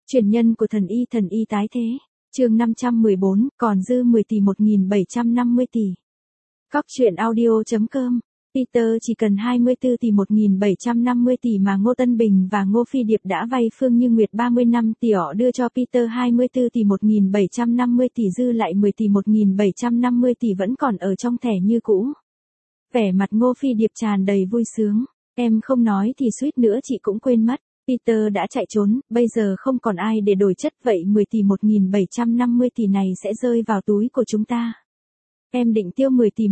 Truyền nhân của thần y tái thế. Chương 514, còn dư 10 tỷ 1750 tỷ. Cóc truyện audio.com. Peter chỉ cần 24 tỷ 1750 tỷ mà Ngô Tân Bình và Ngô Phi Điệp đã vay Phương Như Nguyệt 35 tỷ, họ đưa cho Peter 24 tỷ 1750 tỷ, dư lại 10 tỷ 1750 tỷ vẫn còn ở trong thẻ như cũ. Vẻ mặt Ngô Phi Điệp tràn đầy vui sướng. Em không nói thì suýt nữa chị cũng quên mất. Peter đã chạy trốn, bây giờ không còn ai để đổi chất, vậy 10 tỷ 1750 tỷ này sẽ rơi vào túi của chúng ta. Em định tiêu 10 tỷ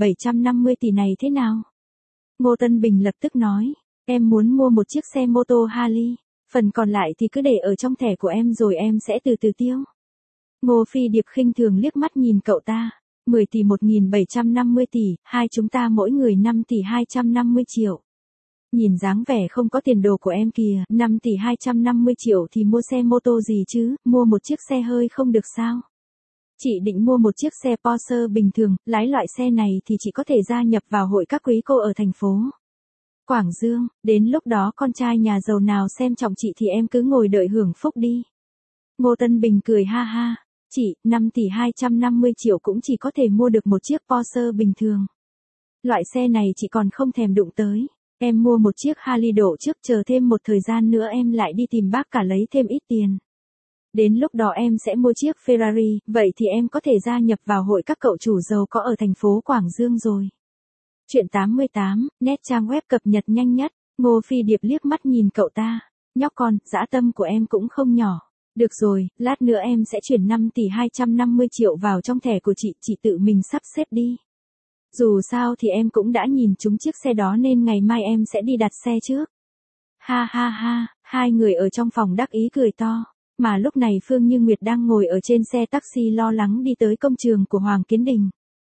1750 tỷ này thế nào? Ngô Tân Bình lập tức nói, em muốn mua một chiếc xe mô tô Harley, phần còn lại thì cứ để ở trong thẻ của em rồi em sẽ từ từ tiêu. Ngô Phi Điệp khinh thường liếc mắt nhìn cậu ta, 10 tỷ 1750 tỷ, hai chúng ta mỗi người 5 tỷ 250 triệu. Nhìn dáng vẻ không có tiền đồ của em kìa, 5 tỷ 250 triệu thì mua xe mô tô gì chứ, mua một chiếc xe hơi không được sao? Chị định mua một chiếc xe Porsche bình thường, lái loại xe này thì chị có thể gia nhập vào hội các quý cô ở thành phố Quảng Dương, đến lúc đó con trai nhà giàu nào xem trọng chị thì em cứ ngồi đợi hưởng phúc đi. Ngô Tân Bình cười ha ha, chị, 5 tỷ 250 triệu cũng chỉ có thể mua được một chiếc Porsche bình thường. Loại xe này chị còn không thèm đụng tới. Em mua một chiếc Harley độ trước, chờ thêm một thời gian nữa em lại đi tìm bác cả lấy thêm ít tiền. Đến lúc đó em sẽ mua chiếc Ferrari, vậy thì em có thể gia nhập vào hội các cậu chủ giàu có ở thành phố Quảng Dương rồi. Chuyện 88, nét trang web cập nhật nhanh nhất. Ngô Phi Điệp liếc mắt nhìn cậu ta. Nhóc con, dã tâm của em cũng không nhỏ. Được rồi, lát nữa em sẽ chuyển 5 tỷ 250 triệu vào trong thẻ của chị tự mình sắp xếp đi. Dù sao thì em cũng đã nhìn trúng chiếc xe đó nên ngày mai em sẽ đi đặt xe trước. Ha ha ha, hai người ở trong phòng đắc ý cười to. Mà lúc này Phương Như Nguyệt đang ngồi ở trên xe taxi lo lắng đi tới công trường của Hoàng Kiến Đình.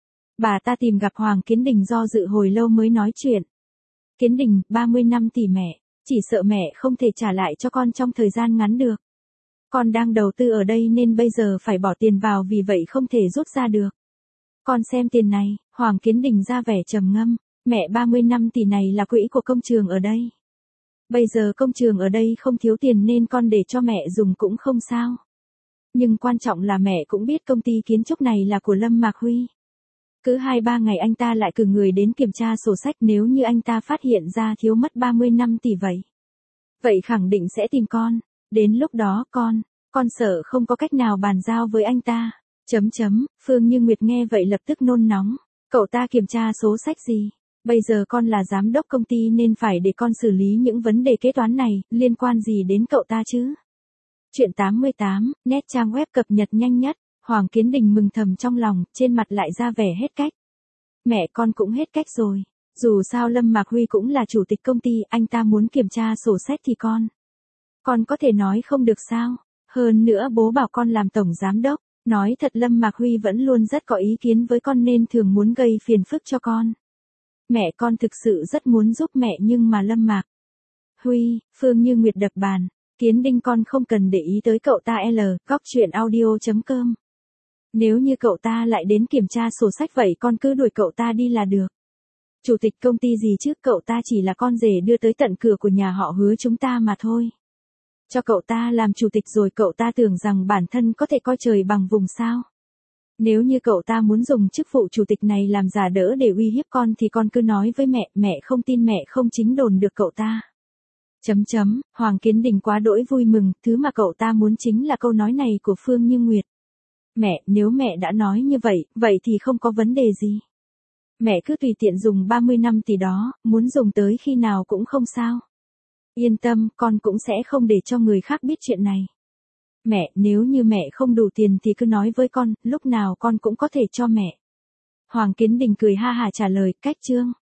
Bà ta tìm gặp Hoàng Kiến Đình do dự hồi lâu mới nói chuyện. Kiến Đình, 30 năm tỷ mẹ, chỉ sợ mẹ không thể trả lại cho con trong thời gian ngắn được. Con đang đầu tư ở đây nên bây giờ phải bỏ tiền vào, vì vậy không thể rút ra được. Con xem tiền này, Hoàng Kiến Đình ra vẻ trầm ngâm, mẹ 30 năm tỷ này là quỹ của công trường ở đây. Bây giờ công trường ở đây không thiếu tiền nên con để cho mẹ dùng cũng không sao. Nhưng quan trọng là mẹ cũng biết công ty kiến trúc này là của Lâm Mạc Huy. Cứ 2-3 ngày anh ta lại cử người đến kiểm tra sổ sách, nếu như anh ta phát hiện ra thiếu mất 30 năm tỷ vậy khẳng định sẽ tìm con. Đến lúc đó con sợ không có cách nào bàn giao với anh ta. Phương Như Nguyệt nghe vậy lập tức nôn nóng. Cậu ta kiểm tra số sách gì? Bây giờ con là giám đốc công ty nên phải để con xử lý những vấn đề kế toán này, liên quan gì đến cậu ta chứ? Chuyện 88, nét trang web cập nhật nhanh nhất. Hoàng Kiến Đình mừng thầm trong lòng, trên mặt lại ra vẻ hết cách. Mẹ con cũng hết cách rồi. Dù sao Lâm Mạc Huy cũng là chủ tịch công ty, anh ta muốn kiểm tra sổ sách thì con có thể nói không được sao? Hơn nữa bố bảo con làm tổng giám đốc. Nói thật Lâm Mạc Huy vẫn luôn rất có ý kiến với con nên thường muốn gây phiền phức cho con. Mẹ con thực sự rất muốn giúp mẹ nhưng mà Lâm Mạc Huy, Phương Như Nguyệt đập bàn. Kiến Đình, con không cần để ý tới cậu ta. Cóc truyện audio.com. Nếu như cậu ta lại đến kiểm tra sổ sách vậy con cứ đuổi cậu ta đi là được. Chủ tịch công ty gì chứ, cậu ta chỉ là con rể đưa tới tận cửa của nhà họ Hứa chúng ta mà thôi. Cho cậu ta làm chủ tịch rồi cậu ta tưởng rằng bản thân có thể coi trời bằng vùng sao? Nếu như cậu ta muốn dùng chức vụ chủ tịch này làm giả đỡ để uy hiếp con thì con cứ nói với mẹ không tin, mẹ không chính đồn được cậu ta. Hoàng Kiến Đình quá đỗi vui mừng, thứ mà cậu ta muốn chính là câu nói này của Phương Như Nguyệt. Mẹ, nếu mẹ đã nói như vậy thì không có vấn đề gì. Mẹ cứ tùy tiện dùng 30 năm tỷ đó, muốn dùng tới khi nào cũng không sao. Yên tâm, con cũng sẽ không để cho người khác biết chuyện này. Mẹ, nếu như mẹ không đủ tiền thì cứ nói với con, lúc nào con cũng có thể cho mẹ. Hoàng Kiến Đình cười ha hả trả lời, cách chương.